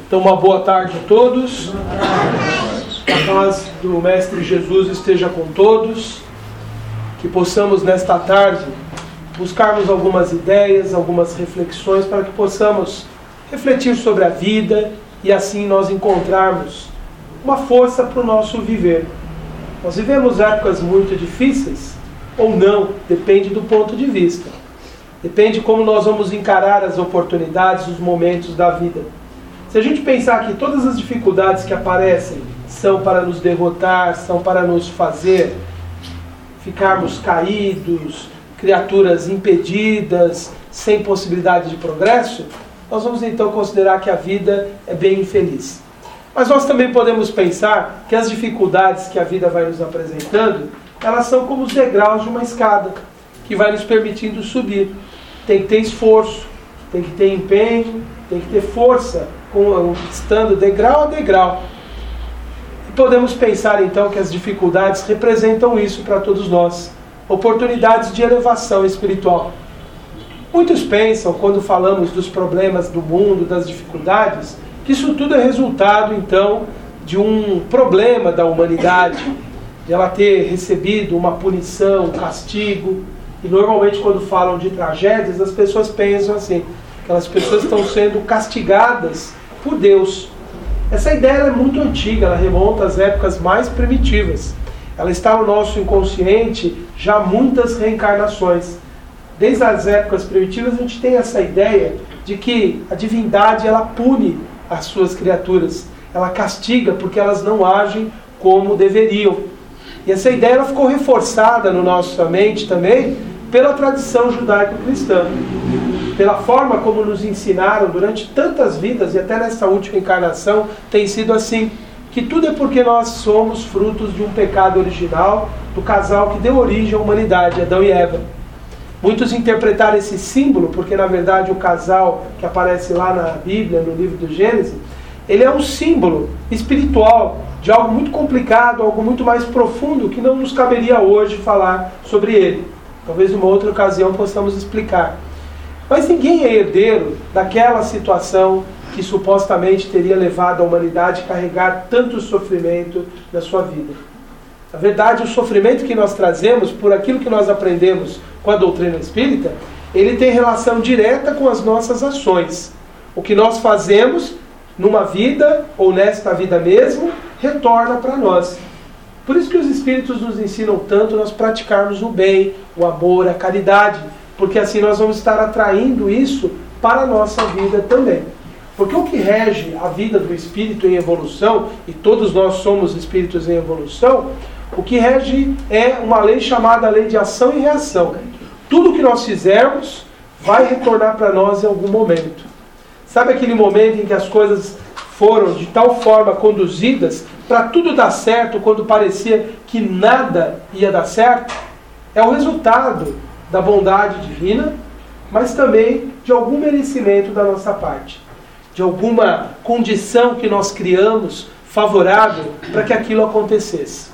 Então, uma boa tarde a todos. A paz do Mestre Jesus esteja com todos. Que possamos, nesta tarde, buscarmos algumas ideias, algumas reflexões, para que possamos refletir sobre a vida e assim nós encontrarmos uma força para o nosso viver. Nós vivemos épocas muito difíceis, ou não, depende do ponto de vista. Depende como nós vamos encarar as oportunidades, os momentos da vida. Se a gente pensar que todas as dificuldades que aparecem são para nos derrotar, são para nos fazer ficarmos caídos, criaturas impedidas, sem possibilidade de progresso, nós vamos então considerar que a vida é bem infeliz. Mas nós também podemos pensar que as dificuldades que a vida vai nos apresentando, elas são como os degraus de uma escada, que vai nos permitindo subir. Tem que ter esforço, tem que ter empenho, tem que ter força, conquistando degrau a degrau. E podemos pensar então que as dificuldades representam isso para todos nós, oportunidades de elevação espiritual. Muitos pensam, quando falamos dos problemas do mundo, das dificuldades, que isso tudo é resultado então de um problema da humanidade, de ela ter recebido uma punição, um castigo. E normalmente quando falam de tragédias, as pessoas pensam assim, aquelas pessoas estão sendo castigadas por Deus. Essa ideia é muito antiga, ela remonta às épocas mais primitivas. Ela está no nosso inconsciente já há muitas reencarnações. Desde as épocas primitivas a gente tem essa ideia de que a divindade ela pune as suas criaturas. Ela castiga porque elas não agem como deveriam. E essa ideia ela ficou reforçada no nossa mente também pela tradição judaico-cristã. Pela forma como nos ensinaram durante tantas vidas, e até nessa última encarnação tem sido assim, que tudo é porque nós somos frutos de um pecado original, do casal que deu origem à humanidade, Adão e Eva. Muitos interpretaram esse símbolo, porque na verdade o casal que aparece lá na Bíblia, no livro do Gênesis, ele é um símbolo espiritual de algo muito complicado, algo muito mais profundo, que não nos caberia hoje falar sobre ele. Talvez numa outra ocasião possamos explicar. Mas ninguém é herdeiro daquela situação que supostamente teria levado a humanidade a carregar tanto sofrimento na sua vida. Na verdade, o sofrimento que nós trazemos, por aquilo que nós aprendemos com a doutrina espírita, ele tem relação direta com as nossas ações. O que nós fazemos numa vida, ou nesta vida mesmo, retorna para nós. Por isso que os espíritos nos ensinam tanto nós praticarmos o bem, o amor, a caridade, porque assim nós vamos estar atraindo isso para a nossa vida também. Porque o que rege a vida do espírito em evolução, e todos nós somos espíritos em evolução, o que rege é uma lei chamada lei de ação e reação. Tudo que nós fizermos vai retornar para nós em algum momento. Sabe aquele momento em que as coisas foram de tal forma conduzidas para tudo dar certo quando parecia que nada ia dar certo? É o resultado da bondade divina, mas também de algum merecimento da nossa parte. De alguma condição que nós criamos favorável para que aquilo acontecesse.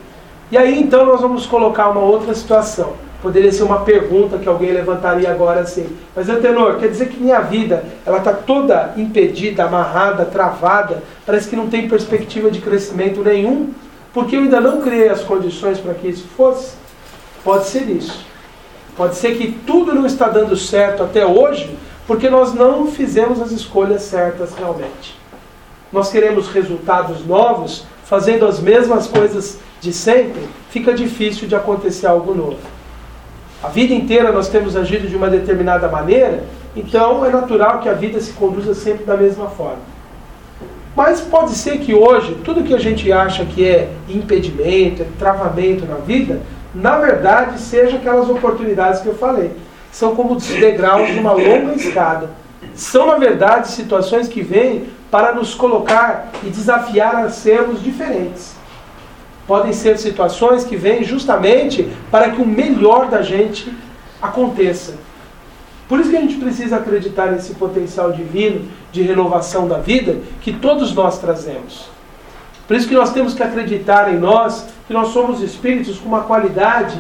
E aí então nós vamos colocar uma outra situação. Poderia ser uma pergunta que alguém levantaria agora assim: mas Antenor, quer dizer que minha vida ela está toda impedida, amarrada, travada, parece que não tem perspectiva de crescimento nenhum, porque eu ainda não criei as condições para que isso fosse? Pode ser isso. Pode ser que tudo não está dando certo até hoje, porque nós não fizemos as escolhas certas realmente. Nós queremos resultados novos, fazendo as mesmas coisas de sempre, fica difícil de acontecer algo novo. A vida inteira nós temos agido de uma determinada maneira, então é natural que a vida se conduza sempre da mesma forma. Mas pode ser que hoje, tudo que a gente acha que é impedimento, é travamento na vida, na verdade seja aquelas oportunidades que eu falei. São como os degraus de uma longa escada. São, na verdade, situações que vêm para nos colocar e desafiar a sermos diferentes. Podem ser situações que vêm justamente para que o melhor da gente aconteça. Por isso que a gente precisa acreditar nesse potencial divino de renovação da vida que todos nós trazemos. Por isso que nós temos que acreditar em nós, que nós somos espíritos com uma qualidade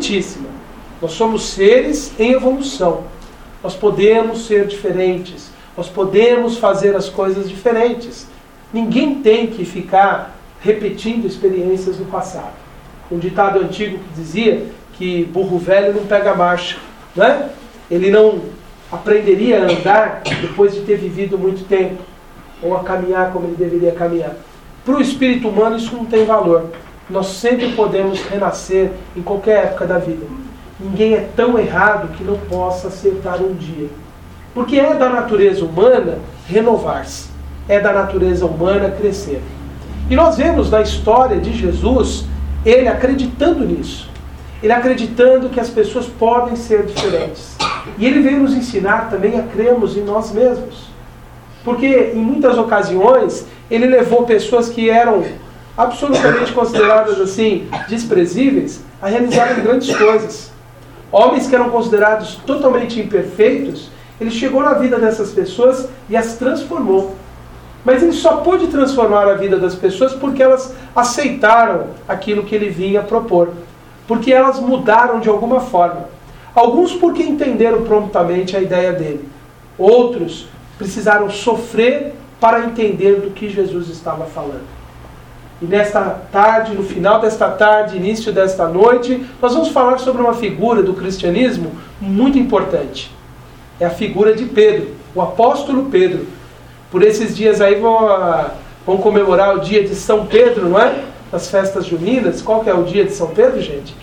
importantíssima. Nós somos seres em evolução. Nós podemos ser diferentes. Nós podemos fazer as coisas diferentes. Ninguém tem que ficar repetindo experiências do passado. Um ditado antigo que dizia que burro velho não pega marcha, né? Ele não aprenderia a andar depois de ter vivido muito tempo, ou a caminhar como ele deveria caminhar. Para o espírito humano isso não tem valor. Nós sempre podemos renascer em qualquer época da vida. Ninguém é tão errado que não possa acertar um dia. Porque é da natureza humana renovar-se. É da natureza humana crescer. E nós vemos na história de Jesus, ele acreditando nisso. Ele acreditando que as pessoas podem ser diferentes. E ele veio nos ensinar também a crermos em nós mesmos. Porque em muitas ocasiões, ele levou pessoas que eram absolutamente consideradas assim, desprezíveis, a realizarem grandes coisas. Homens que eram considerados totalmente imperfeitos, ele chegou na vida dessas pessoas e as transformou. Mas ele só pôde transformar a vida das pessoas porque elas aceitaram aquilo que ele vinha propor. Porque elas mudaram de alguma forma. Alguns porque entenderam prontamente a ideia dele. Outros precisaram sofrer para entender do que Jesus estava falando. E nesta tarde, no final desta tarde, início desta noite, nós vamos falar sobre uma figura do cristianismo muito importante. É a figura de Pedro, o apóstolo Pedro. Por esses dias aí vão comemorar o dia de São Pedro, não é? Nas festas juninas. Qual que é o dia de São Pedro, gente?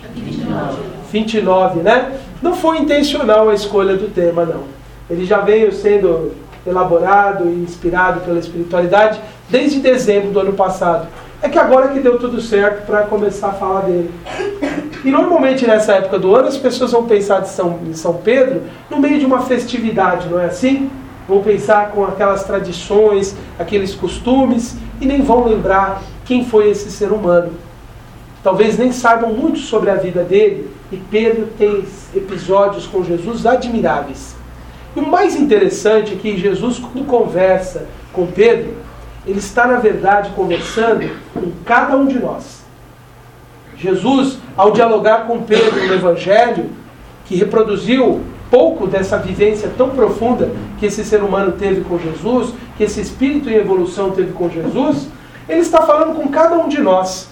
29, né? Não foi intencional a escolha do tema, não. Ele já veio sendo elaborado e inspirado pela espiritualidade desde dezembro do ano passado. É que agora que deu tudo certo para começar a falar dele. E normalmente nessa época do ano as pessoas vão pensar em São Pedro no meio de uma festividade, não é assim? Vão pensar com aquelas tradições, aqueles costumes e nem vão lembrar quem foi esse ser humano. Talvez nem saibam muito sobre a vida dele e Pedro tem episódios com Jesus admiráveis. E o mais interessante é que Jesus, quando conversa com Pedro, ele está, na verdade, conversando com cada um de nós. Jesus, ao dialogar com Pedro no Evangelho, que reproduziu pouco dessa vivência tão profunda que esse ser humano teve com Jesus, que esse espírito em evolução teve com Jesus, ele está falando com cada um de nós.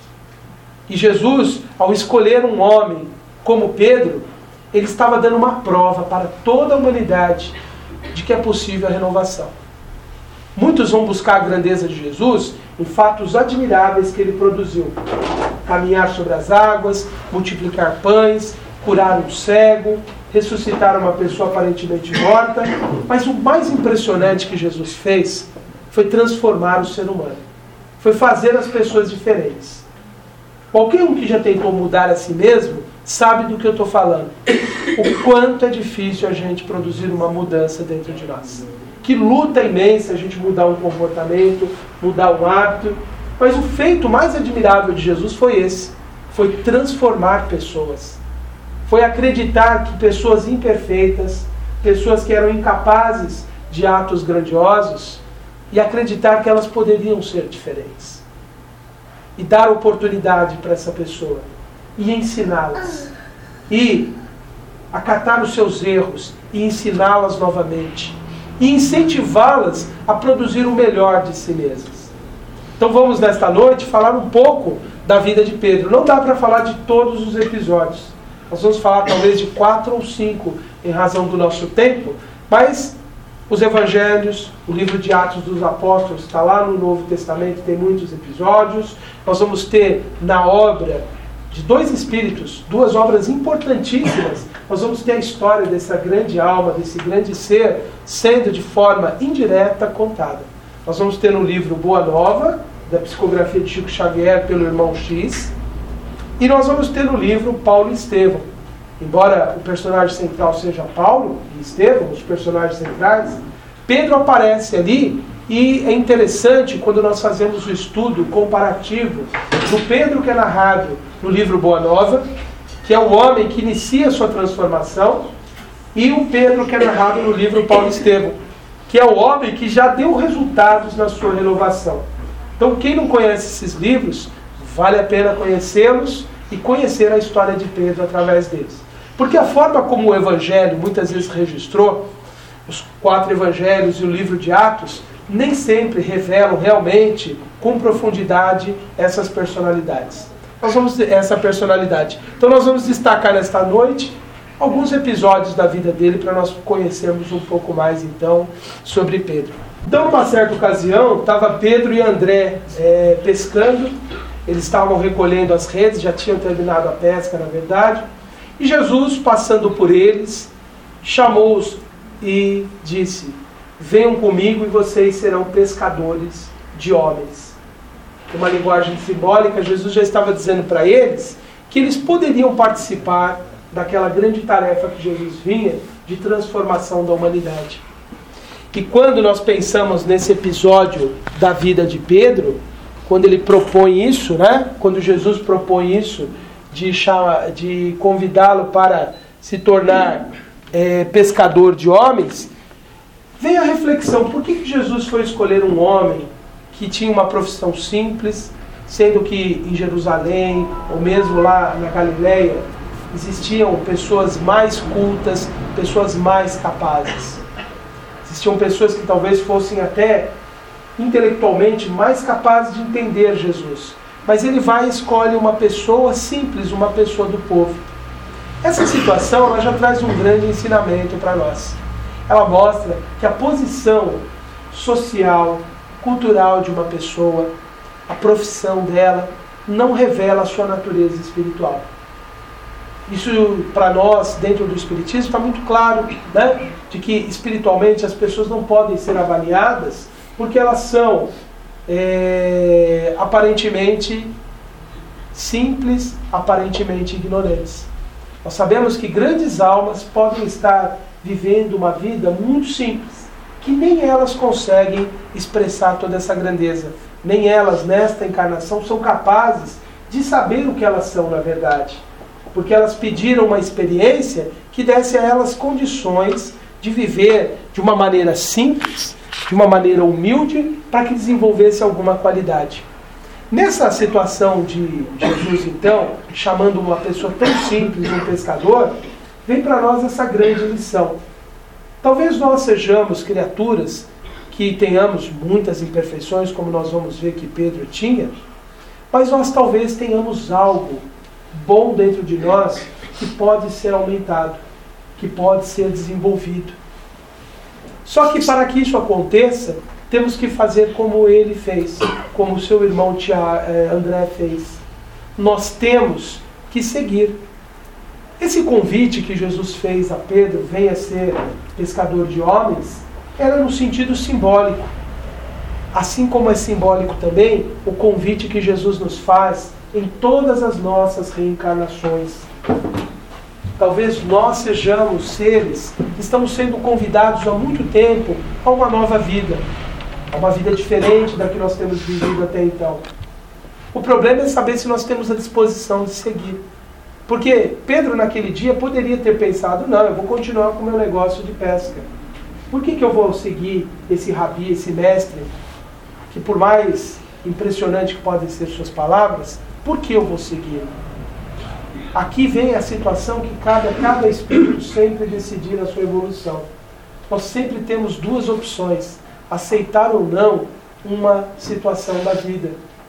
E Jesus, ao escolher um homem como Pedro, ele estava dando uma prova para toda a humanidade de que é possível a renovação. Muitos vão buscar a grandeza de Jesus em fatos admiráveis que ele produziu. Caminhar sobre as águas, multiplicar pães, curar um cego, ressuscitar uma pessoa aparentemente morta. Mas o mais impressionante que Jesus fez foi transformar o ser humano. Foi fazer as pessoas diferentes. Qualquer um que já tentou mudar a si mesmo sabe do que eu estou falando. O quanto é difícil a gente produzir uma mudança dentro de nós. Que luta imensa a gente mudar um comportamento, mudar um hábito. Mas o feito mais admirável de Jesus foi esse. Foi transformar pessoas. Foi acreditar que pessoas imperfeitas, pessoas que eram incapazes de atos grandiosos, e acreditar que elas poderiam ser diferentes. E dar oportunidade para essa pessoa. E ensiná-las. E acatar os seus erros e ensiná-las novamente. E incentivá-las a produzir o melhor de si mesmas. Então vamos nesta noite falar um pouco da vida de Pedro. Não dá para falar de todos os episódios. Nós vamos falar talvez de 4 ou 5 em razão do nosso tempo, mas os evangelhos, o livro de Atos dos Apóstolos está lá no Novo Testamento, tem muitos episódios. Nós vamos ter na obra de 2 espíritos, 2 obras importantíssimas. Nós vamos ter a história dessa grande alma, desse grande ser, sendo de forma indireta contada. Nós vamos ter no livro Boa Nova, da psicografia de Chico Xavier pelo irmão X, e nós vamos ter no livro Paulo e Estevão. Embora o personagem central seja Paulo e Estevão, os personagens centrais, Pedro aparece ali. E é interessante quando nós fazemos o estudo comparativo do Pedro que é narrado no livro Boa Nova, que é o homem que inicia a sua transformação, e o Pedro que é narrado no livro Paulo e Estevão, que é o homem que já deu resultados na sua renovação. Então quem não conhece esses livros, vale a pena conhecê-los e conhecer a história de Pedro através deles. Porque a forma como o Evangelho muitas vezes registrou, os 4 evangelhos e o livro de Atos nem sempre revelam realmente, com profundidade, essas personalidades. Então nós vamos destacar nesta noite alguns episódios da vida dele para nós conhecermos um pouco mais então sobre Pedro. Então, numa certa ocasião, estava Pedro e André pescando. Eles estavam recolhendo as redes, já tinham terminado a pesca, na verdade. E Jesus, passando por eles, chamou-os e disse: venham comigo e vocês serão pescadores de homens. Uma linguagem simbólica, Jesus já estava dizendo para eles que eles poderiam participar daquela grande tarefa que Jesus vinha de transformação da humanidade. E quando nós pensamos nesse episódio da vida de Pedro, quando ele propõe isso, quando Jesus propõe isso, de convidá-lo para se tornar pescador de homens, vem a reflexão: por que Jesus foi escolher um homem que tinha uma profissão simples, sendo que em Jerusalém, ou mesmo lá na Galileia, existiam pessoas mais cultas, pessoas mais capazes. Existiam pessoas que talvez fossem até intelectualmente mais capazes de entender Jesus. Mas ele vai e escolhe uma pessoa simples, uma pessoa do povo. Essa situação ela já traz um grande ensinamento para nós. Ela mostra que a posição social, cultural de uma pessoa, a profissão dela, não revela a sua natureza espiritual. Isso, para nós, dentro do Espiritismo, está muito claro, de que espiritualmente as pessoas não podem ser avaliadas porque elas são aparentemente simples, aparentemente ignorantes. Nós sabemos que grandes almas podem estar vivendo uma vida muito simples, que nem elas conseguem expressar toda essa grandeza. Nem elas, nesta encarnação, são capazes de saber o que elas são na verdade. Porque elas pediram uma experiência que desse a elas condições de viver de uma maneira simples, de uma maneira humilde, para que desenvolvesse alguma qualidade. Nessa situação de Jesus, então, chamando uma pessoa tão simples, um pescador, vem para nós essa grande lição. Talvez nós sejamos criaturas que tenhamos muitas imperfeições, como nós vamos ver que Pedro tinha, mas nós talvez tenhamos algo bom dentro de nós que pode ser aumentado, que pode ser desenvolvido. Só que para que isso aconteça, temos que fazer como ele fez, como o seu irmão André fez. Nós temos que seguir. Esse convite que Jesus fez a Pedro, venha ser pescador de homens, era no sentido simbólico. Assim como é simbólico também o convite que Jesus nos faz em todas as nossas reencarnações. Talvez nós sejamos seres que estamos sendo convidados há muito tempo a uma nova vida, a uma vida diferente da que nós temos vivido até então. O problema é saber se nós temos a disposição de seguir. Porque Pedro naquele dia poderia ter pensado: não, eu vou continuar com o meu negócio de pesca. Por que eu vou seguir esse rabi, esse mestre, que por mais impressionante que podem ser suas palavras, por que eu vou seguir? Aqui vem a situação que cabe a cada espírito sempre decidir a sua evolução. Nós sempre temos duas opções: aceitar ou não uma situação da vida.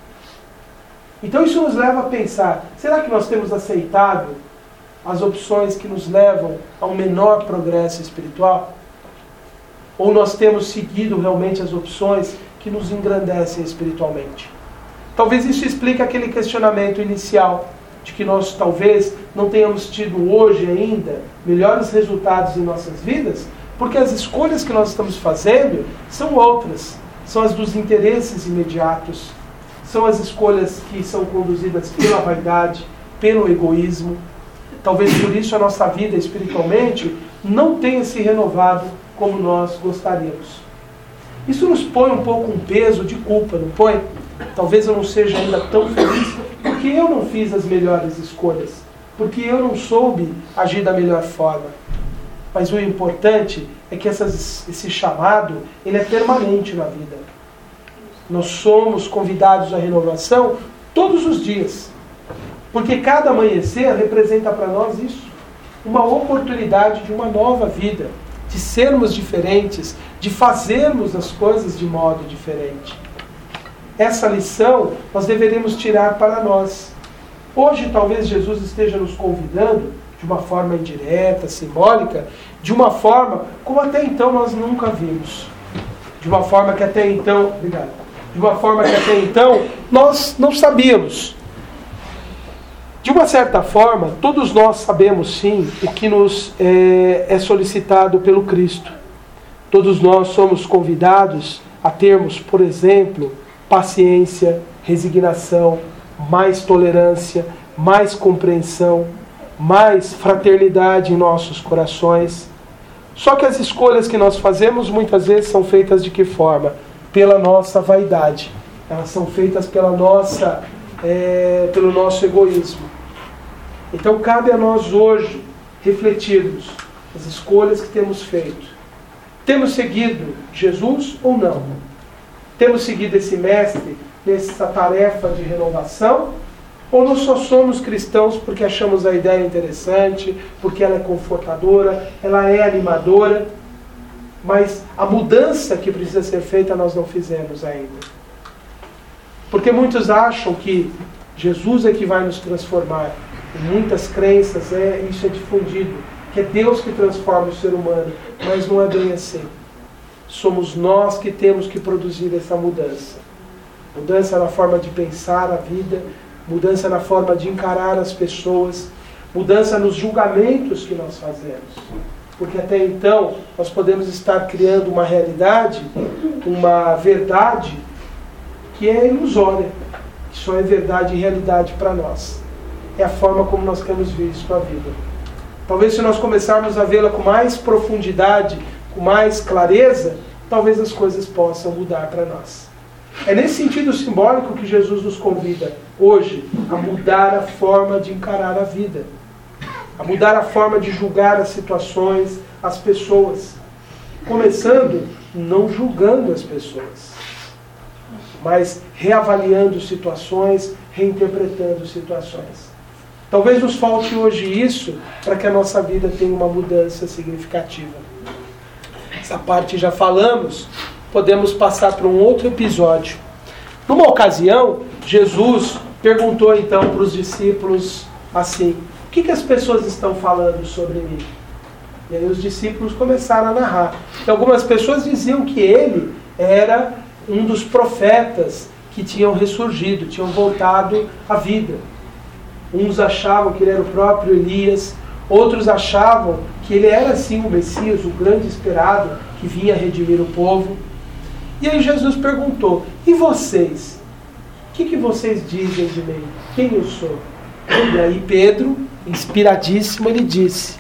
Então isso nos leva a pensar: será que nós temos aceitado as opções que nos levam a um menor progresso espiritual? Ou nós temos seguido realmente as opções que nos engrandecem espiritualmente? Talvez isso explique aquele questionamento inicial, de que nós talvez não tenhamos tido hoje ainda melhores resultados em nossas vidas, porque as escolhas que nós estamos fazendo são outras, são as dos interesses imediatos, são as escolhas que são conduzidas pela vaidade, pelo egoísmo. Talvez por isso a nossa vida espiritualmente não tenha se renovado como nós gostaríamos. Isso nos põe um pouco um peso de culpa, não põe? Talvez eu não seja ainda tão feliz porque eu não fiz as melhores escolhas, porque eu não soube agir da melhor forma. Mas o importante é que esse chamado ele é permanente na vida. Nós somos convidados à renovação todos os dias, porque cada amanhecer representa para nós isso, uma oportunidade de uma nova vida, de sermos diferentes, de fazermos as coisas de modo diferente. Essa lição nós deveríamos tirar para nós. Hoje talvez Jesus esteja nos convidando, de uma forma indireta, simbólica, de uma forma como até então nós nunca vimos. De uma forma que até então, nós não sabíamos. De uma certa forma, todos nós sabemos sim o que nos é solicitado pelo Cristo. Todos nós somos convidados a termos, por exemplo, paciência, resignação, mais tolerância, mais compreensão, mais fraternidade em nossos corações. Só que as escolhas que nós fazemos muitas vezes são feitas de que forma? Pela nossa vaidade. Elas são feitas pelo nosso egoísmo. Então cabe a nós hoje refletirmos as escolhas que temos feito. Temos seguido Jesus ou não? Temos seguido esse mestre nessa tarefa de renovação? Ou nós só somos cristãos porque achamos a ideia interessante, porque ela é confortadora, ela é animadora, mas a mudança que precisa ser feita nós não fizemos ainda? Porque muitos acham que Jesus é que vai nos transformar. Em muitas crenças isso é difundido, que é Deus que transforma o ser humano, mas não é bem assim. Somos nós que temos que produzir essa mudança. Mudança na forma de pensar a vida, mudança na forma de encarar as pessoas, mudança nos julgamentos que nós fazemos. Porque até então nós podemos estar criando uma realidade, uma verdade que é ilusória, que só é verdade e realidade para nós. É a forma como nós temos visto a vida. Talvez se nós começarmos a vê-la com mais profundidade, com mais clareza, talvez as coisas possam mudar para nós. É nesse sentido simbólico que Jesus nos convida hoje a mudar a forma de encarar a vida, a mudar a forma de julgar as situações, as pessoas. Começando não julgando as pessoas, mas reavaliando situações, reinterpretando situações. Talvez nos falte hoje isso para que a nossa vida tenha uma mudança significativa. Essa parte já falamos, podemos passar para um outro episódio. Numa ocasião, Jesus perguntou então para os discípulos assim: o que as pessoas estão falando sobre mim? E aí os discípulos começaram a narrar. E algumas pessoas diziam que ele era um dos profetas que tinham ressurgido, tinham voltado à vida. Uns achavam que ele era o próprio Elias, outros achavam que ele era sim o Messias, o grande esperado, que vinha redimir o povo. E aí Jesus perguntou: e vocês? O que vocês dizem de mim? Quem eu sou? E aí Pedro, inspiradíssimo, ele disse: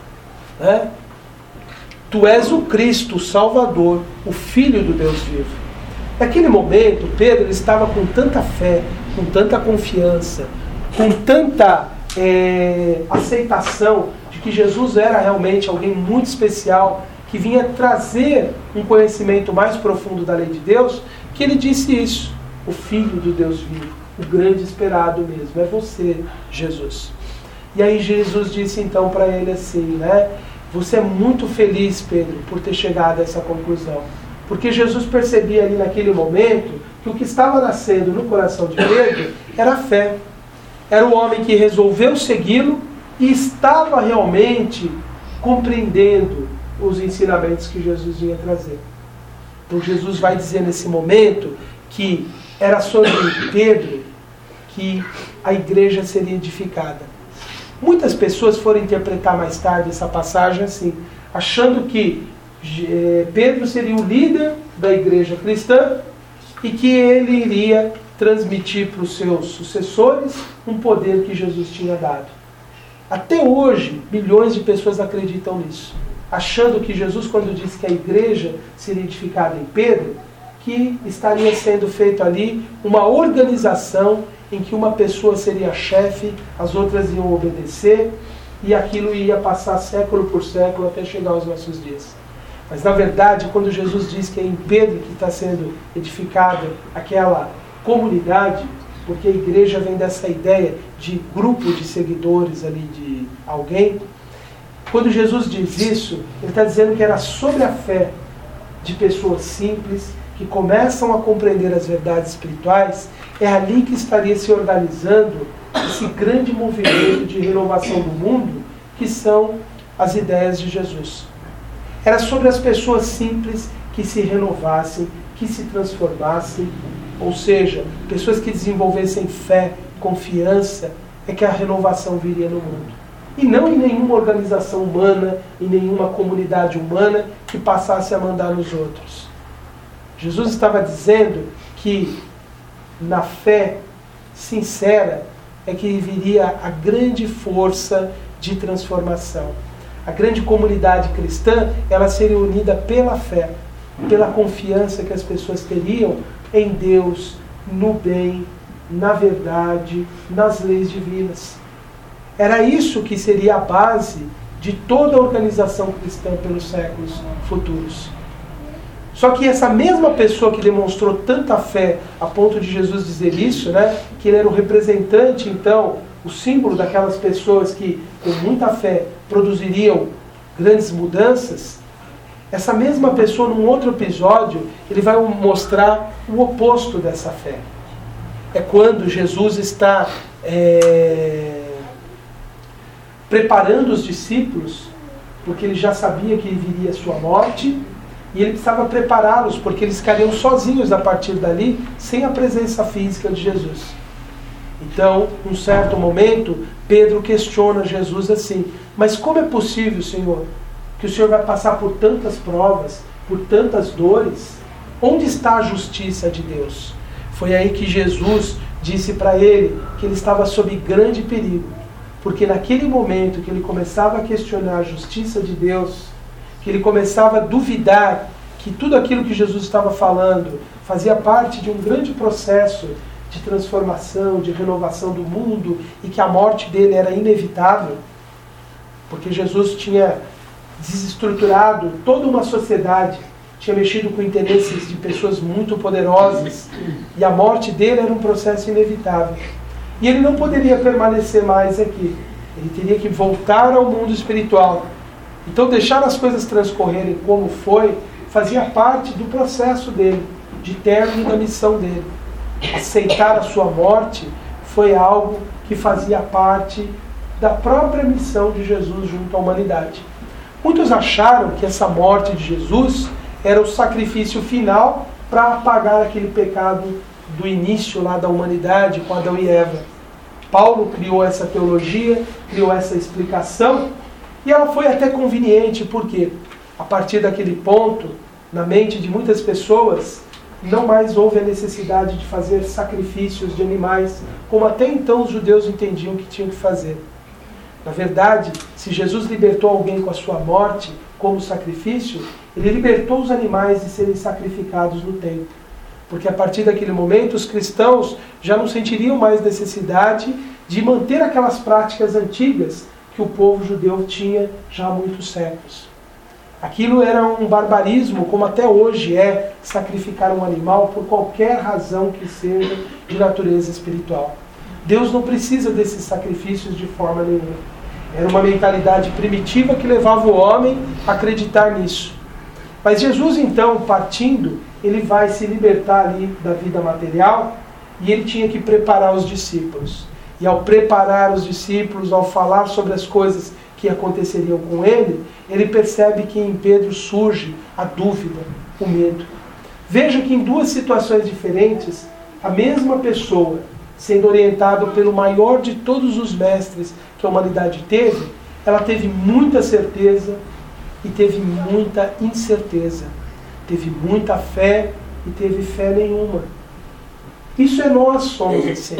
tu és o Cristo, o Salvador, o Filho do Deus vivo. Naquele momento, Pedro estava com tanta fé, com tanta confiança, com tanta aceitação de que Jesus era realmente alguém muito especial, que vinha trazer um conhecimento mais profundo da lei de Deus, que ele disse isso: o Filho do Deus vivo, o grande esperado mesmo, é você, Jesus. E aí Jesus disse então para ele assim, você é muito feliz, Pedro, por ter chegado a essa conclusão. Porque Jesus percebia ali naquele momento que o que estava nascendo no coração de Pedro era a fé. Era o homem que resolveu segui-lo e estava realmente compreendendo os ensinamentos que Jesus ia trazer. Então Jesus vai dizer nesse momento que era sobre Pedro que a igreja seria edificada. Muitas pessoas foram interpretar mais tarde essa passagem assim, achando que Pedro seria o líder da igreja cristã e que ele iria transmitir para os seus sucessores um poder que Jesus tinha dado. Até hoje, milhões de pessoas acreditam nisso, achando que Jesus, quando disse que a igreja seria edificada em Pedro, que estaria sendo feito ali uma organização em que uma pessoa seria chefe, as outras iam obedecer, e aquilo ia passar século por século até chegar aos nossos dias. Mas na verdade, quando Jesus diz que é em Pedro que está sendo edificada aquela comunidade, porque a igreja vem dessa ideia de grupo de seguidores ali de alguém, Quando Jesus diz isso, ele está dizendo que era sobre a fé de pessoas simples, que começam a compreender as verdades espirituais, é ali que estaria se organizando esse grande movimento de renovação do mundo, que são as ideias de Jesus. Era sobre as pessoas simples que se renovassem, que se transformassem, ou seja, pessoas que desenvolvessem fé, confiança, é que a renovação viria no mundo. E não em nenhuma organização humana, em nenhuma comunidade humana que passasse a mandar nos outros. Jesus estava dizendo que na fé sincera é que viria a grande força de transformação. A grande comunidade cristã, ela seria unida pela fé, pela confiança que as pessoas teriam em Deus, no bem, na verdade, nas leis divinas. Era isso que seria a base de toda a organização cristã pelos séculos futuros. Só que essa mesma pessoa que demonstrou tanta fé a ponto de Jesus dizer isso, que ele era o representante, então, o símbolo daquelas pessoas que, com muita fé, produziriam grandes mudanças, essa mesma pessoa, num outro episódio, ele vai mostrar o oposto dessa fé. É quando Jesus está preparando os discípulos, porque ele já sabia que viria a sua morte, e ele precisava prepará-los, porque eles ficariam sozinhos a partir dali, sem a presença física de Jesus. Então, num certo momento, Pedro questiona Jesus assim: mas como é possível, Senhor, que o Senhor vai passar por tantas provas, por tantas dores? Onde está a justiça de Deus? Foi aí que Jesus disse para ele que ele estava sob grande perigo, porque naquele momento que ele começava a questionar a justiça de Deus, que ele começava a duvidar que tudo aquilo que Jesus estava falando fazia parte de um grande processo de transformação, de renovação do mundo, e que a morte dele era inevitável, porque Jesus tinha desestruturado toda uma sociedade, tinha mexido com interesses de pessoas muito poderosas, e a morte dele era um processo inevitável. E ele não poderia permanecer mais aqui, ele teria que voltar ao mundo espiritual. Então deixar as coisas transcorrerem como foi, fazia parte do processo dele, de término da missão dele. Aceitar a sua morte foi algo que fazia parte da própria missão de Jesus junto à humanidade. Muitos acharam que essa morte de Jesus era o sacrifício final para apagar aquele pecado do início lá da humanidade com Adão e Eva. Paulo criou essa teologia, criou essa explicação, e ela foi até conveniente, porque a partir daquele ponto, na mente de muitas pessoas, não mais houve a necessidade de fazer sacrifícios de animais, como até então os judeus entendiam que tinham que fazer. Na verdade, se Jesus libertou alguém com a sua morte como sacrifício, ele libertou os animais de serem sacrificados no templo. Porque a partir daquele momento os cristãos já não sentiriam mais necessidade de manter aquelas práticas antigas que o povo judeu tinha já há muitos séculos. Aquilo era um barbarismo, como até hoje é sacrificar um animal por qualquer razão que seja de natureza espiritual. Deus não precisa desses sacrifícios de forma nenhuma. Era uma mentalidade primitiva que levava o homem a acreditar nisso. Mas Jesus, então, partindo, ele vai se libertar ali da vida material, e ele tinha que preparar os discípulos. E ao preparar os discípulos, ao falar sobre as coisas que aconteceriam com ele, ele percebe que em Pedro surge a dúvida, o medo. Veja que em duas situações diferentes, a mesma pessoa, sendo orientada pelo maior de todos os mestres que a humanidade teve, ela teve muita certeza e teve muita incerteza. Teve muita fé e teve fé nenhuma. Isso é nós, somos assim.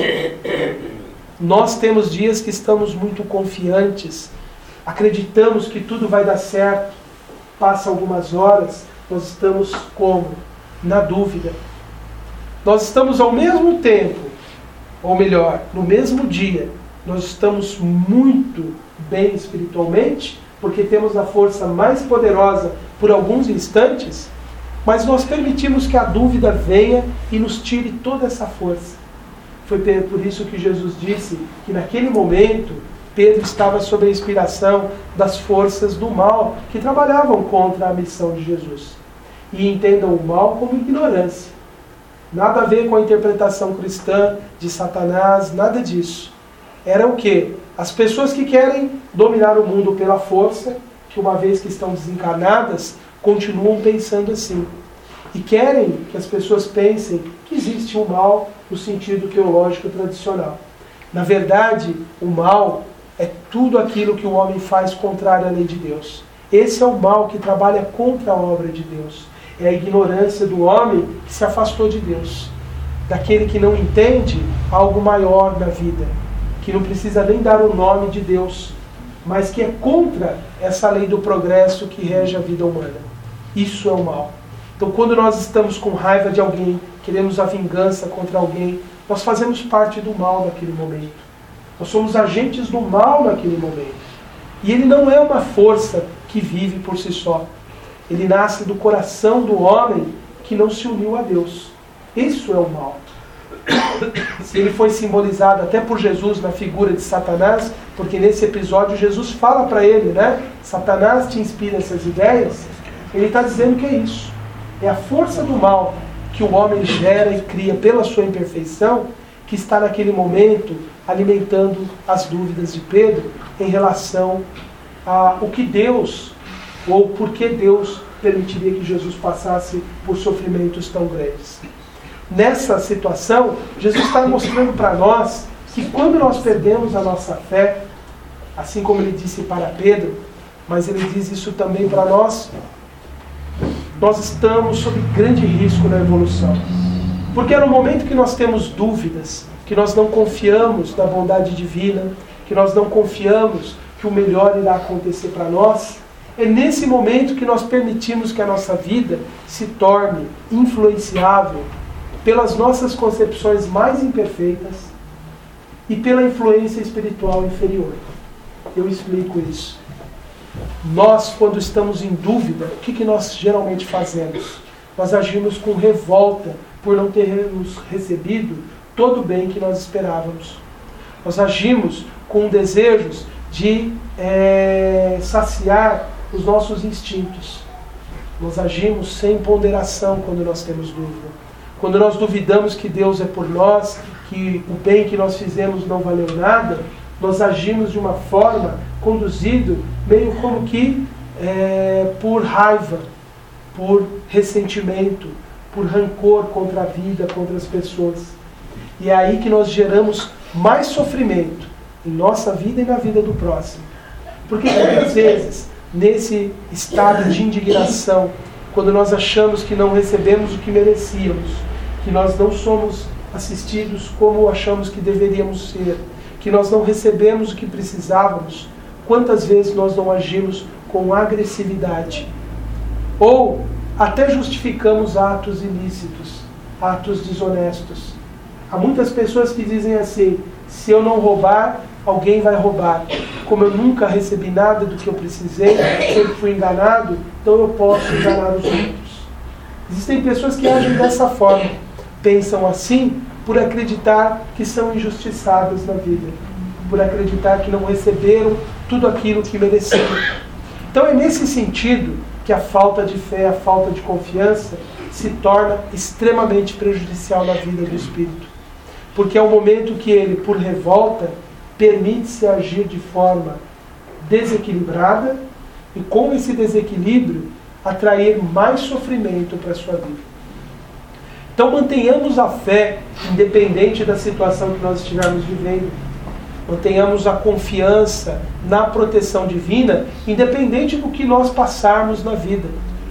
Nós temos dias que estamos muito confiantes, acreditamos que tudo vai dar certo, passa algumas horas, nós estamos como? Na dúvida. Nós estamos ao mesmo tempo, ou melhor, no mesmo dia, nós estamos muito bem espiritualmente, porque temos a força mais poderosa por alguns instantes, mas nós permitimos que a dúvida venha e nos tire toda essa força. Foi por isso que Jesus disse que naquele momento Pedro estava sob a inspiração das forças do mal que trabalhavam contra a missão de Jesus. E entendam o mal como ignorância. Nada a ver com a interpretação cristã de Satanás, nada disso. Era o quê? As pessoas que querem dominar o mundo pela força, que uma vez que estão desencarnadas, continuam pensando assim. E querem que as pessoas pensem que existe o mal no sentido teológico tradicional. Na verdade, o mal é tudo aquilo que o homem faz contrário à lei de Deus. Esse é o mal que trabalha contra a obra de Deus. É a ignorância do homem que se afastou de Deus. Daquele que não entende algo maior na vida. Que não precisa nem dar o nome de Deus. Mas que é contra essa lei do progresso que rege a vida humana. Isso é o mal. Então, quando nós estamos com raiva de alguém, queremos a vingança contra alguém, nós fazemos parte do mal naquele momento. Nós somos agentes do mal naquele momento. E ele não é uma força que vive por si só. Ele nasce do coração do homem que não se uniu a Deus. Isso é o mal. Ele foi simbolizado até por Jesus na figura de Satanás, porque nesse episódio Jesus fala para ele, né? Satanás te inspira essas ideias. Ele está dizendo que é isso. É a força do mal que o homem gera e cria pela sua imperfeição que está naquele momento alimentando as dúvidas de Pedro em relação a o que Deus, ou por que Deus permitiria que Jesus passasse por sofrimentos tão grandes. Nessa situação, Jesus está mostrando para nós que quando nós perdemos a nossa fé, assim como ele disse para Pedro, mas ele diz isso também para nós, nós estamos sob grande risco na evolução. Porque é no momento que nós temos dúvidas, que nós não confiamos na bondade divina, que nós não confiamos que o melhor irá acontecer para nós, é nesse momento que nós permitimos que a nossa vida se torne influenciável pelas nossas concepções mais imperfeitas e pela influência espiritual inferior. Eu explico isso. Nós, quando estamos em dúvida, o que nós geralmente fazemos? Nós agimos com revolta por não termos recebido todo o bem que nós esperávamos. Nós agimos com desejos de saciar os nossos instintos. Nós agimos sem ponderação quando nós temos dúvida. Quando nós duvidamos que Deus é por nós, que o bem que nós fizemos não valeu nada, nós agimos de uma forma conduzido meio como que por raiva, por ressentimento, por rancor contra a vida, contra as pessoas. E é aí que nós geramos mais sofrimento em nossa vida e na vida do próximo. Porque muitas vezes, nesse estado de indignação, quando nós achamos que não recebemos o que merecíamos, que nós não somos assistidos como achamos que deveríamos ser, que nós não recebemos o que precisávamos, quantas vezes nós não agimos com agressividade? Ou até justificamos atos ilícitos, atos desonestos. Há muitas pessoas que dizem assim: se eu não roubar, alguém vai roubar. Como eu nunca recebi nada do que eu precisei, sempre fui enganado, então eu posso enganar os outros. Existem pessoas que agem dessa forma, pensam assim por acreditar que são injustiçadas na vida, por acreditar que não receberam tudo aquilo que mereciam. Então é nesse sentido que a falta de fé, a falta de confiança se torna extremamente prejudicial na vida do espírito. Porque é o momento que ele, por revolta, permite-se agir de forma desequilibrada e, com esse desequilíbrio, atrair mais sofrimento para a sua vida. Então mantenhamos a fé, independente da situação que nós estivermos vivendo. Mantenhamos a confiança na proteção divina, independente do que nós passarmos na vida.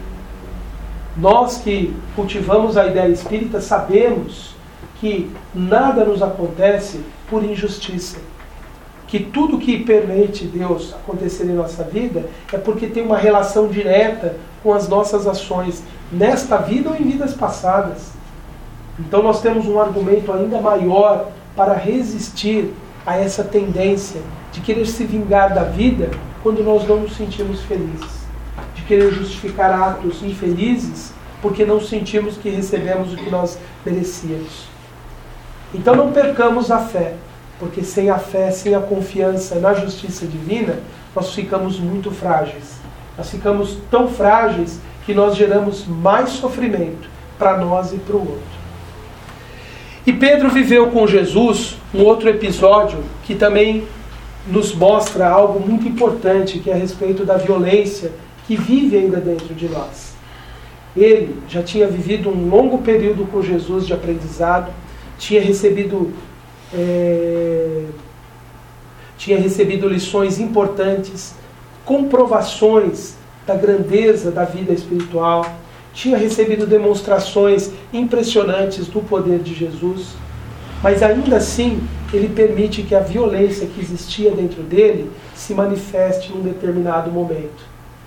Nós que cultivamos a ideia espírita sabemos que nada nos acontece por injustiça. Que tudo que permite Deus acontecer em nossa vida é porque tem uma relação direta com as nossas ações, nesta vida ou em vidas passadas. Então nós temos um argumento ainda maior para resistir a essa tendência de querer se vingar da vida quando nós não nos sentimos felizes. De querer justificar atos infelizes porque não sentimos que recebemos o que nós merecíamos. Então não percamos a fé. Porque sem a fé, sem a confiança na justiça divina, nós ficamos muito frágeis. Nós ficamos tão frágeis que nós geramos mais sofrimento para nós e para o outro. E Pedro viveu com Jesus um outro episódio que também nos mostra algo muito importante, que é a respeito da violência que vive ainda dentro de nós. Ele já tinha vivido um longo período com Jesus de aprendizado, tinha recebido lições importantes, comprovações da grandeza da vida espiritual, tinha recebido demonstrações impressionantes do poder de Jesus, mas ainda assim ele permite que a violência que existia dentro dele se manifeste num determinado momento.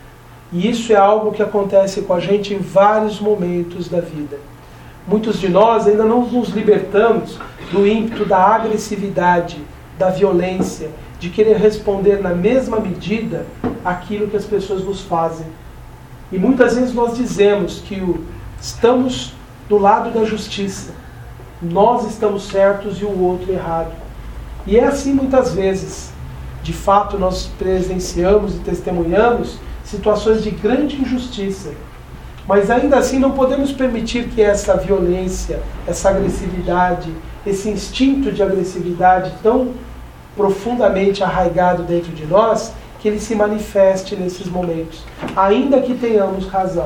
E isso é algo que acontece com a gente em vários momentos da vida. Muitos de nós ainda não nos libertamos do ímpeto da agressividade, da violência, de querer responder na mesma medida aquilo que as pessoas nos fazem. E muitas vezes nós dizemos que estamos do lado da justiça, nós estamos certos e o outro errado. E é assim muitas vezes. De fato, nós presenciamos e testemunhamos situações de grande injustiça. Mas ainda assim não podemos permitir que essa violência, essa agressividade, esse instinto de agressividade tão profundamente arraigado dentro de nós, que ele se manifeste nesses momentos, ainda que tenhamos razão.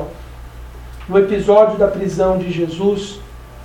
No episódio da prisão de Jesus,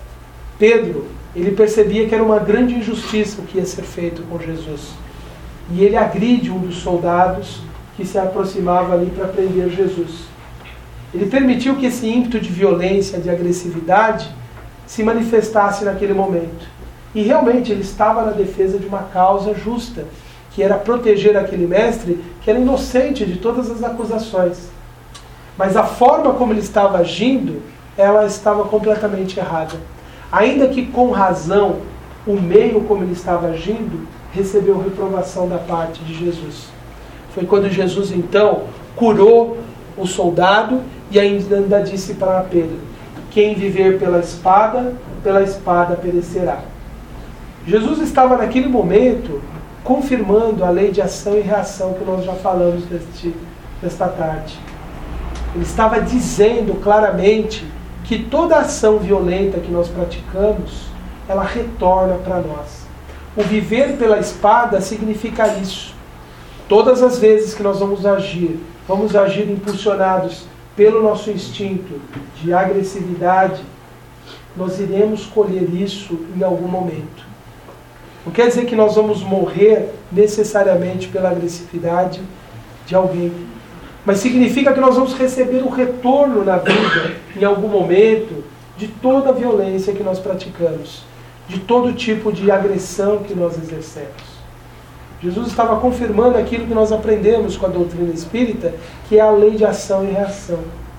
Pedro, ele percebia que era uma grande injustiça o que ia ser feito com Jesus. E ele agride um dos soldados que se aproximava ali para prender Jesus. Ele permitiu que esse ímpeto de violência, de agressividade, se manifestasse naquele momento. E realmente ele estava na defesa de uma causa justa, que era proteger aquele mestre que era inocente de todas as acusações. Mas a forma como ele estava agindo, ela estava completamente errada. Ainda que com razão, o meio como ele estava agindo, recebeu reprovação da parte de Jesus. Foi quando Jesus então curou o soldado e ainda disse para Pedro: quem viver pela espada perecerá. Jesus estava naquele momento confirmando a lei de ação e reação que nós já falamos desta tarde. Ele estava dizendo claramente que toda ação violenta que nós praticamos, ela retorna para nós. O viver pela espada significa isso. Todas as vezes que nós vamos agir impulsionados pelo nosso instinto de agressividade, nós iremos colher isso em algum momento. Não quer dizer que nós vamos morrer necessariamente pela agressividade de alguém, mas significa que nós vamos receber um retorno na vida, em algum momento, de toda a violência que nós praticamos, de todo tipo de agressão que nós exercemos. Jesus estava confirmando aquilo que nós aprendemos com a doutrina espírita, que é a lei de ação e reação.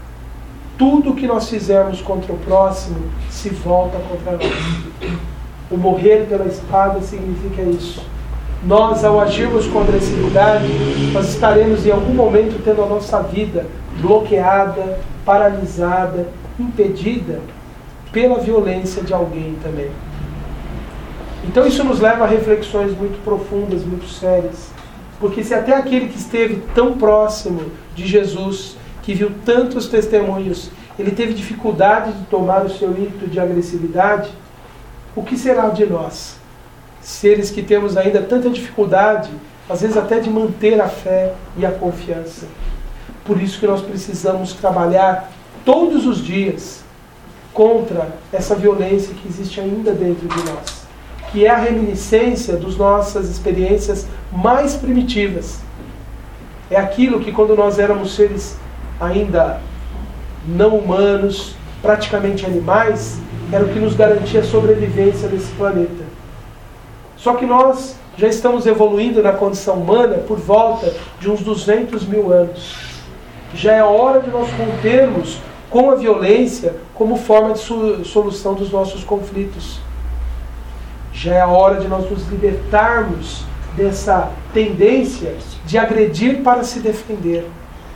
Tudo que nós fizermos contra o próximo se volta contra nós. O morrer pela espada significa isso. Nós, ao agirmos com agressividade, nós estaremos em algum momento tendo a nossa vida bloqueada, paralisada, impedida pela violência de alguém também. Então isso nos leva a reflexões muito profundas, muito sérias. Porque se até aquele que esteve tão próximo de Jesus, que viu tantos testemunhos, ele teve dificuldade de tomar o seu ímpeto de agressividade, o que será de nós? Seres que temos ainda tanta dificuldade, às vezes até de manter a fé e a confiança. Por isso que nós precisamos trabalhar todos os dias contra essa violência que existe ainda dentro de nós, que é a reminiscência das nossas experiências mais primitivas. É aquilo que quando nós éramos seres ainda não humanos, praticamente animais, era o que nos garantia a sobrevivência nesse planeta. Só que nós já estamos evoluindo na condição humana por volta de uns 200 mil anos. Já é hora de nós rompermos com a violência como forma de solução dos nossos conflitos. Já é a hora de nós nos libertarmos dessa tendência de agredir para se defender.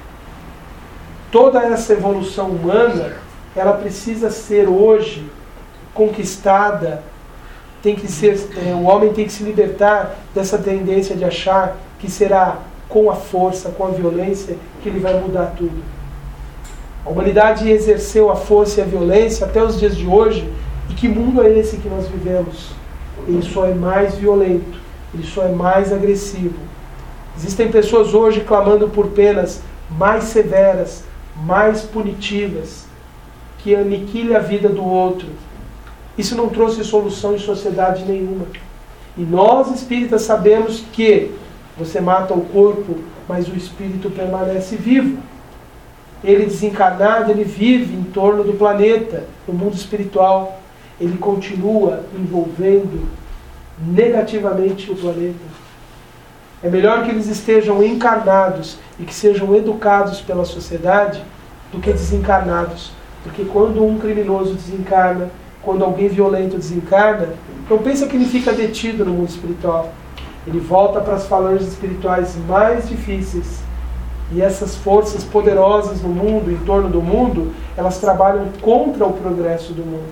Toda essa evolução humana, ela precisa ser hoje conquistada o homem tem que se libertar dessa tendência de achar que será com a força, com a violência, que ele vai mudar tudo. A humanidade exerceu a força e a violência até os dias de hoje, e que mundo é esse que nós vivemos? Ele só é mais violento, ele só é mais agressivo. Existem pessoas hoje clamando por penas mais severas, mais punitivas, que aniquile a vida do outro. Isso não trouxe solução em sociedade nenhuma. E nós espíritas sabemos que você mata o corpo, mas o espírito permanece vivo. Ele desencarnado, ele vive em torno do planeta, no mundo espiritual. Ele continua envolvendo negativamente o planeta. É melhor que eles estejam encarnados e que sejam educados pela sociedade do que desencarnados. Porque quando um criminoso desencarna, quando alguém violento desencarna, não pensa que ele fica detido no mundo espiritual. Ele volta para as falanges espirituais mais difíceis. E essas forças poderosas no mundo, em torno do mundo, elas trabalham contra o progresso do mundo.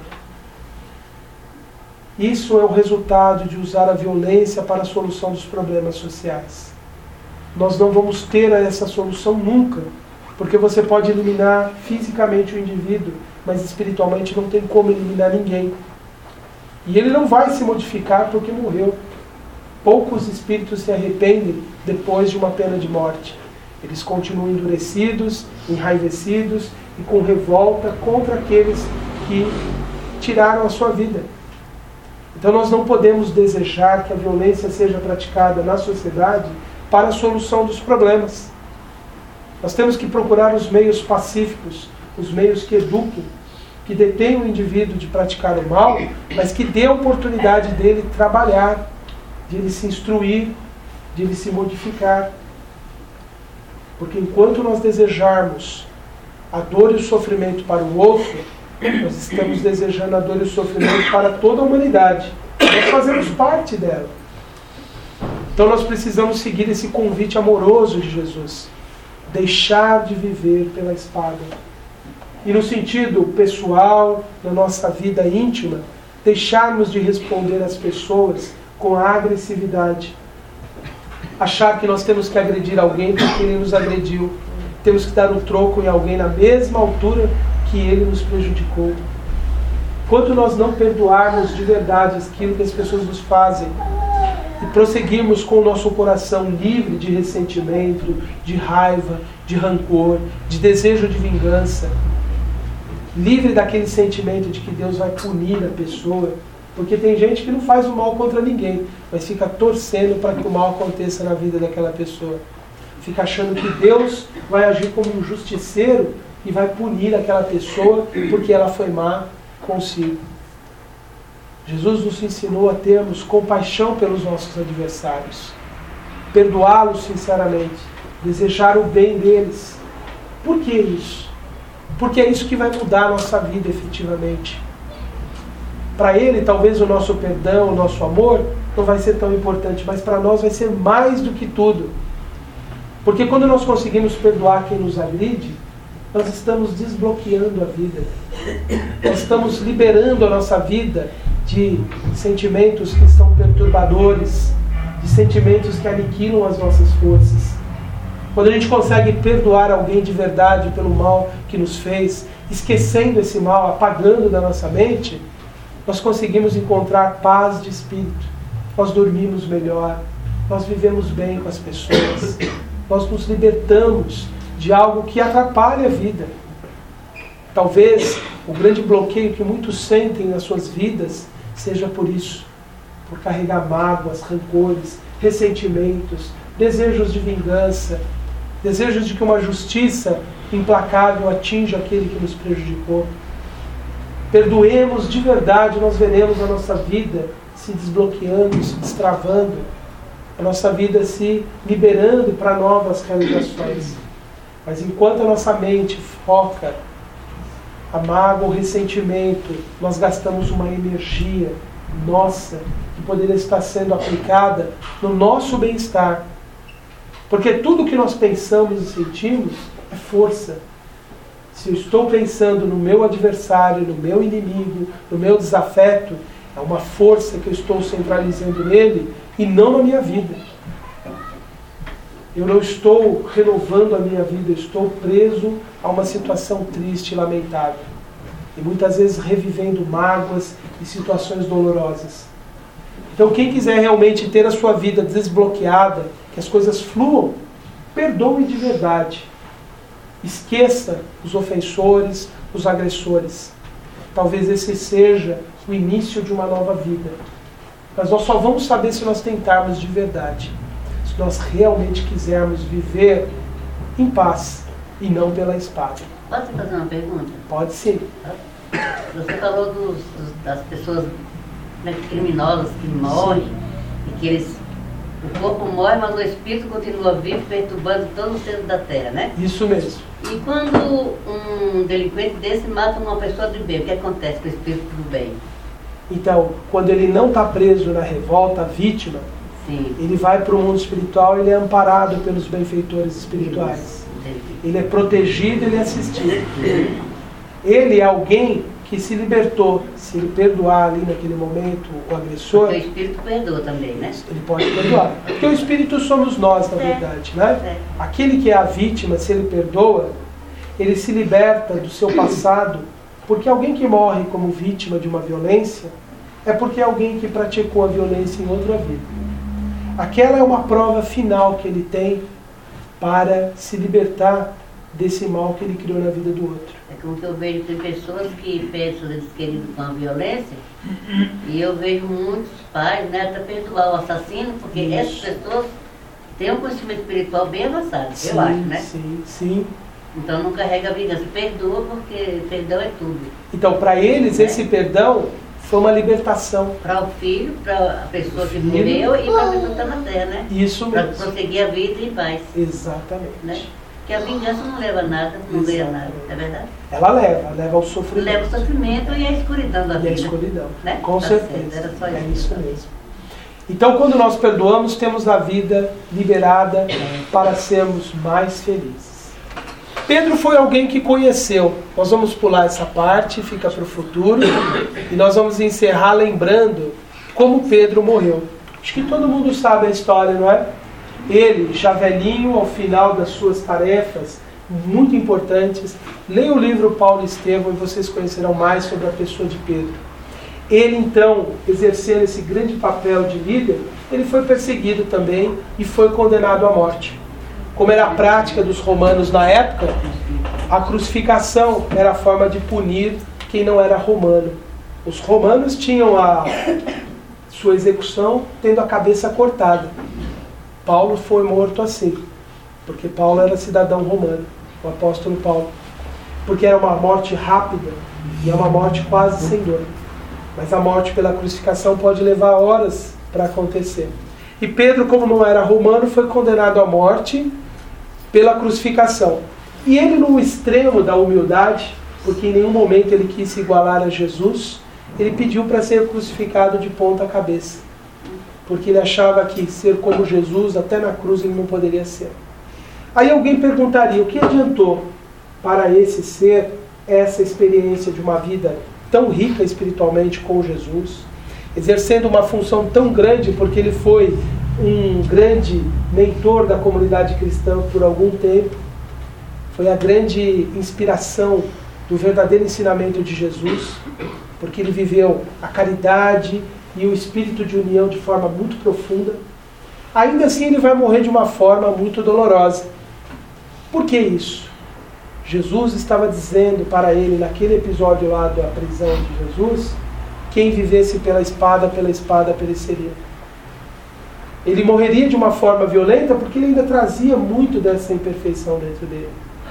Isso é o resultado de usar a violência para a solução dos problemas sociais. Nós não vamos ter essa solução nunca, porque você pode eliminar fisicamente o indivíduo, mas espiritualmente não tem como eliminar ninguém. E ele não vai se modificar porque morreu. Poucos espíritos se arrependem depois de uma pena de morte. Eles continuam endurecidos, enraivecidos e com revolta contra aqueles que tiraram a sua vida. Então nós não podemos desejar que a violência seja praticada na sociedade para a solução dos problemas. Nós temos que procurar os meios pacíficos, os meios que eduquem, que detêm o indivíduo de praticar o mal, mas que dê a oportunidade dele trabalhar, de ele se instruir, de ele se modificar. Porque enquanto nós desejarmos a dor e o sofrimento para o outro, nós estamos desejando a dor e o sofrimento para toda a humanidade. Nós fazemos parte dela. Então nós precisamos seguir esse convite amoroso de Jesus. Deixar de viver pela espada. E no sentido pessoal, na nossa vida íntima, deixarmos de responder às pessoas com a agressividade. Achar que nós temos que agredir alguém porque ele nos agrediu. Temos que dar um troco em alguém na mesma altura que ele nos prejudicou. Quanto nós não perdoarmos de verdade aquilo que as pessoas nos fazem e prosseguirmos com o nosso coração livre de ressentimento, de raiva, de rancor, de desejo de vingança, livre daquele sentimento de que Deus vai punir a pessoa, porque tem gente que não faz o mal contra ninguém, mas fica torcendo para que o mal aconteça na vida daquela pessoa. Fica achando que Deus vai agir como um justiceiro e vai punir aquela pessoa porque ela foi má consigo. Jesus nos ensinou a termos compaixão pelos nossos adversários, perdoá-los sinceramente, desejar o bem deles. Por que isso? Porque é isso que vai mudar a nossa vida efetivamente. Para ele, talvez o nosso perdão, o nosso amor, não vai ser tão importante, mas para nós vai ser mais do que tudo. Porque quando nós conseguimos perdoar quem nos agride, nós estamos desbloqueando a vida. Nós estamos liberando a nossa vida de sentimentos que são perturbadores, de sentimentos que aniquilam as nossas forças. Quando a gente consegue perdoar alguém de verdade pelo mal que nos fez, esquecendo esse mal, apagando da nossa mente, nós conseguimos encontrar paz de espírito. Nós dormimos melhor, nós vivemos bem com as pessoas, nós nos libertamos de algo que atrapalha a vida. Talvez o grande bloqueio que muitos sentem nas suas vidas seja por isso, por carregar mágoas, rancores, ressentimentos, desejos de vingança, desejos de que uma justiça implacável atinja aquele que nos prejudicou. Perdoemos de verdade, nós veremos a nossa vida se desbloqueando, se destravando, a nossa vida se liberando para novas realizações. Mas enquanto a nossa mente foca a mágoa, o ressentimento, nós gastamos uma energia nossa que poderia estar sendo aplicada no nosso bem-estar. Porque tudo que nós pensamos e sentimos é força. Se eu estou pensando no meu adversário, no meu inimigo, no meu desafeto, É uma força que eu estou centralizando nele e não na minha vida. Eu não estou renovando a minha vida, eu estou preso a uma situação triste e lamentável. E muitas vezes revivendo mágoas e situações dolorosas. Então quem quiser realmente ter a sua vida desbloqueada, que as coisas fluam, perdoe de verdade. Esqueça os ofensores, os agressores. Talvez esse seja o início de uma nova vida. Mas nós só vamos saber se nós tentarmos de verdade. Se nós realmente quisermos viver em paz e não pela espada. Posso fazer uma pergunta? Pode sim. Você falou das pessoas criminosas que morrem e que o corpo morre, mas o espírito continua vivo, perturbando todo o centro da terra, né? Isso mesmo. E quando um delinquente desse mata uma pessoa do bem, o que acontece com o espírito do bem? Então, quando ele não está preso na revolta, a vítima, Sim. ele vai para o mundo espiritual e ele é amparado pelos benfeitores espirituais. Ele é protegido, ele é assistido. Ele é alguém que se libertou. Se ele perdoar ali naquele momento o agressor... Porque o espírito perdoa também, né? Ele pode perdoar. Porque o espírito somos nós, na verdade, né? Aquele que é a vítima, se ele perdoa, ele se liberta do seu passado. Porque alguém que morre como vítima de uma violência é porque é alguém que praticou a violência em outra vida. Aquela é uma prova final que ele tem para se libertar desse mal que ele criou na vida do outro. É como que eu vejo, tem pessoas que perdem seus entes queridos com a violência, e eu vejo muitos pais, né, até perdoar o assassino, porque essas pessoas têm um conhecimento espiritual bem avançado, Sim, eu acho, né? Sim, sim. Então não carrega a vingança, perdoa porque perdão é tudo. Então, para eles, esse perdão foi uma libertação. Para o filho, para a pessoa que morreu e para a pessoa que está na terra, né? Isso mesmo. Para prosseguir a vida em paz. Exatamente. Né? Porque a vingança não leva a nada, não ganha nada, é verdade? Ela leva ao sofrimento. Leva o sofrimento e a escuridão da E vida. a escuridão, Né? com Tá certeza. certo, era só É isso. isso mesmo. Então, quando nós perdoamos, temos a vida liberada para sermos mais felizes. Pedro foi alguém que conheceu. Nós vamos pular essa parte, fica para o futuro. E nós vamos encerrar lembrando como Pedro morreu. Acho que todo mundo sabe a história, não é? Ele, já velhinho, ao final das suas tarefas muito importantes, leia o livro Paulo e Estevão e vocês conhecerão mais sobre a pessoa de Pedro. Ele, então, exercendo esse grande papel de líder, ele foi perseguido também e foi condenado à morte. Como era a prática dos romanos na época, a crucificação era a forma de punir quem não era romano. Os romanos tinham a sua execução tendo a cabeça cortada. Paulo foi morto assim, porque Paulo era cidadão romano, o apóstolo Paulo. Porque era uma morte rápida e é uma morte quase sem dor. Mas a morte pela crucificação pode levar horas para acontecer. E Pedro, como não era romano, foi condenado à morte pela crucificação. E ele, no extremo da humildade, porque em nenhum momento ele quis se igualar a Jesus, ele pediu para ser crucificado de ponta cabeça. Porque ele achava que ser como Jesus, até na cruz, ele não poderia ser. Aí alguém perguntaria, o que adiantou para esse ser essa experiência de uma vida tão rica espiritualmente com Jesus, exercendo uma função tão grande, porque ele foi um grande mentor da comunidade cristã por algum tempo, foi a grande inspiração do verdadeiro ensinamento de Jesus, porque ele viveu a caridade e o espírito de união de forma muito profunda. Ainda assim ele vai morrer de uma forma muito dolorosa. Por que isso? Jesus estava dizendo para ele, naquele episódio lá da prisão de Jesus, quem vivesse pela espada pereceria. Ele morreria de uma forma violenta porque ele ainda trazia muito dessa imperfeição dentro dele.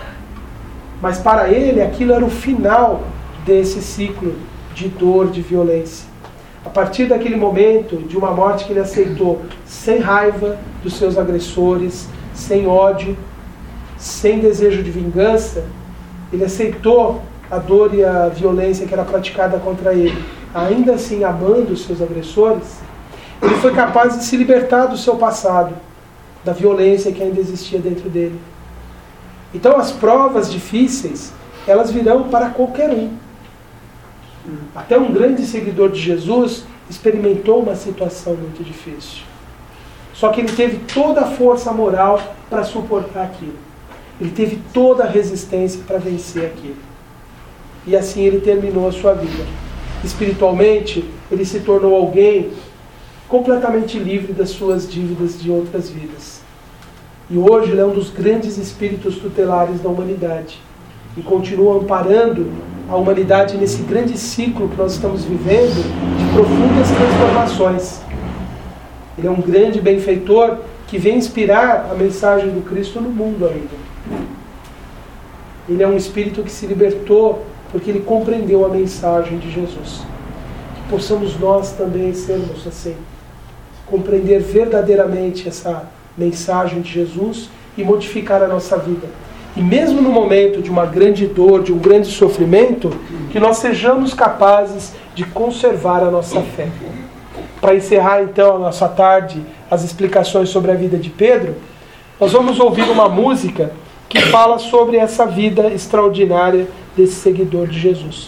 Mas para ele aquilo era o final desse ciclo de dor, de violência. A partir daquele momento, de uma morte que ele aceitou sem raiva dos seus agressores, sem ódio, sem desejo de vingança, ele aceitou a dor e a violência que era praticada contra ele, ainda assim amando os seus agressores, ele foi capaz de se libertar do seu passado, da violência que ainda existia dentro dele. Então as provas difíceis, elas virão para qualquer um. Até um grande seguidor de Jesus, experimentou uma situação muito difícil. Só que ele teve toda a força moral para suportar aquilo. Ele teve toda a resistência para vencer aquilo. E assim ele terminou a sua vida. Espiritualmente, ele se tornou alguém completamente livre das suas dívidas de outras vidas. E hoje ele é um dos grandes espíritos tutelares da humanidade. E continua amparando a humanidade nesse grande ciclo que nós estamos vivendo de profundas transformações. Ele é um grande benfeitor que vem inspirar a mensagem do Cristo no mundo ainda. Ele é um espírito que se libertou porque ele compreendeu a mensagem de Jesus. Que possamos nós também sermos assim, compreender verdadeiramente essa mensagem de Jesus e modificar a nossa vida. E mesmo no momento de uma grande dor, de um grande sofrimento, que nós sejamos capazes de conservar a nossa fé. Para encerrar então a nossa tarde, as explicações sobre a vida de Pedro, nós vamos ouvir uma música que fala sobre essa vida extraordinária desse seguidor de Jesus.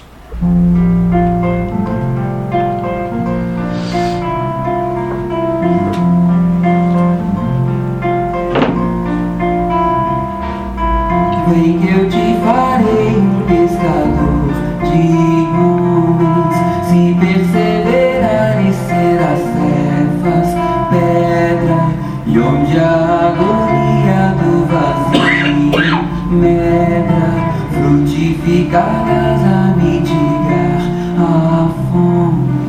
Vem que eu te farei um pescador de homens, se perseverares serás cefas, pedra, e onde a agonia do vazio medra, frutificarás a mitigar a fome.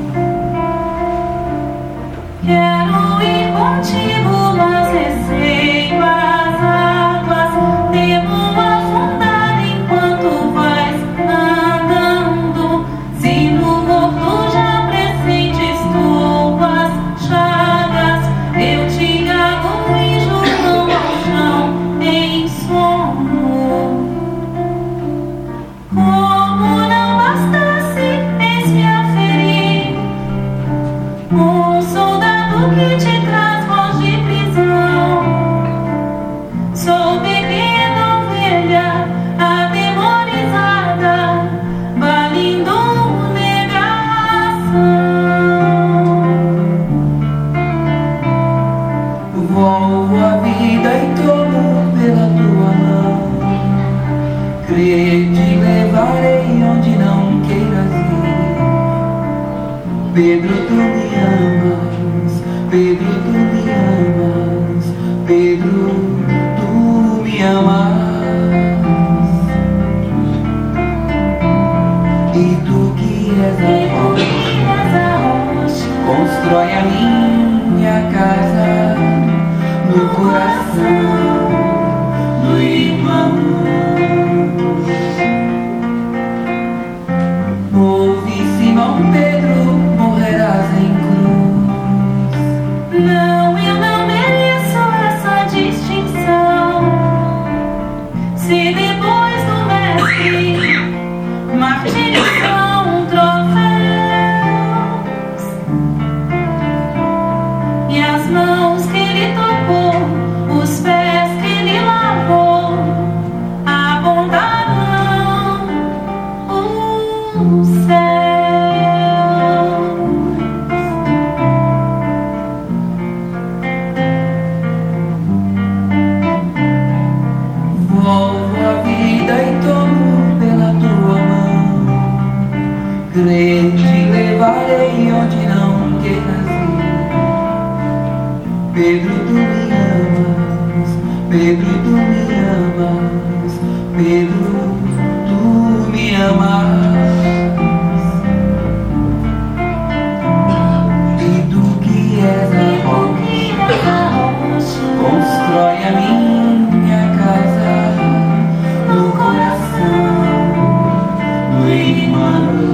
Quero ir contigo, mas receio as águas, temo afundar enquanto vais andando. Se no morto já pressentes tuas chagas, eu te agarro e juro ao chão em sono. Como não bastasse, eis-me a ferir um soldado que te traz voz de prisão. Sou pequena ovelha atemorizada, valindo negação. Volvo a vida e tomo pela tua mão. Crer te levarei onde não queiras ir. Pedro, tu me amas. Pedro, tu me amas. Pedro, tu me amas. E tu que és a rocha, constrói a minha casa no coração do irmão. Ouve, Simão Pedro, morrerás em cruz. Não, eu não mereço essa distinção. Se depois do mestre martírios são troféus, e as mãos que ele tocou, os pés que ele lavou, apontarão o céu. Volvo a vida e tomo pela tua mão. Crer te levarei onde não queiras ir. Pedro, tu me amas. Pedro, tu me amas. Pedro, tu me amas. E tu que és a rocha, constrói a minha casa no coração do irmão.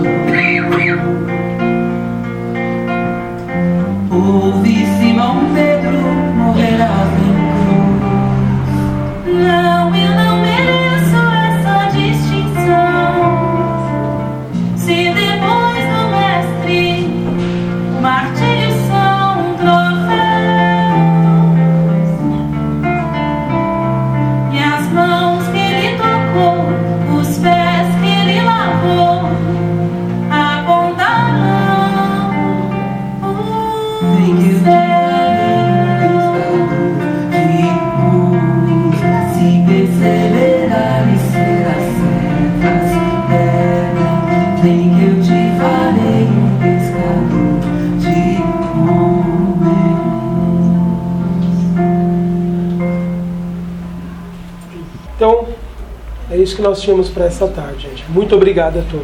Ouve, Simão Pedro, morrerás em cruz. Não, eu não mereço essa distinção. Se depois do mestre martírios são troféus, e as mãos que ele tocou, os pés que ele lavou, apontarão Vem que eu te farei um pescador de homens. Se perseverar e serás servas dela. Vem que eu te farei um pescador de homens. Então, é isso que nós tínhamos para essa tarde, gente. Muito obrigado a todos.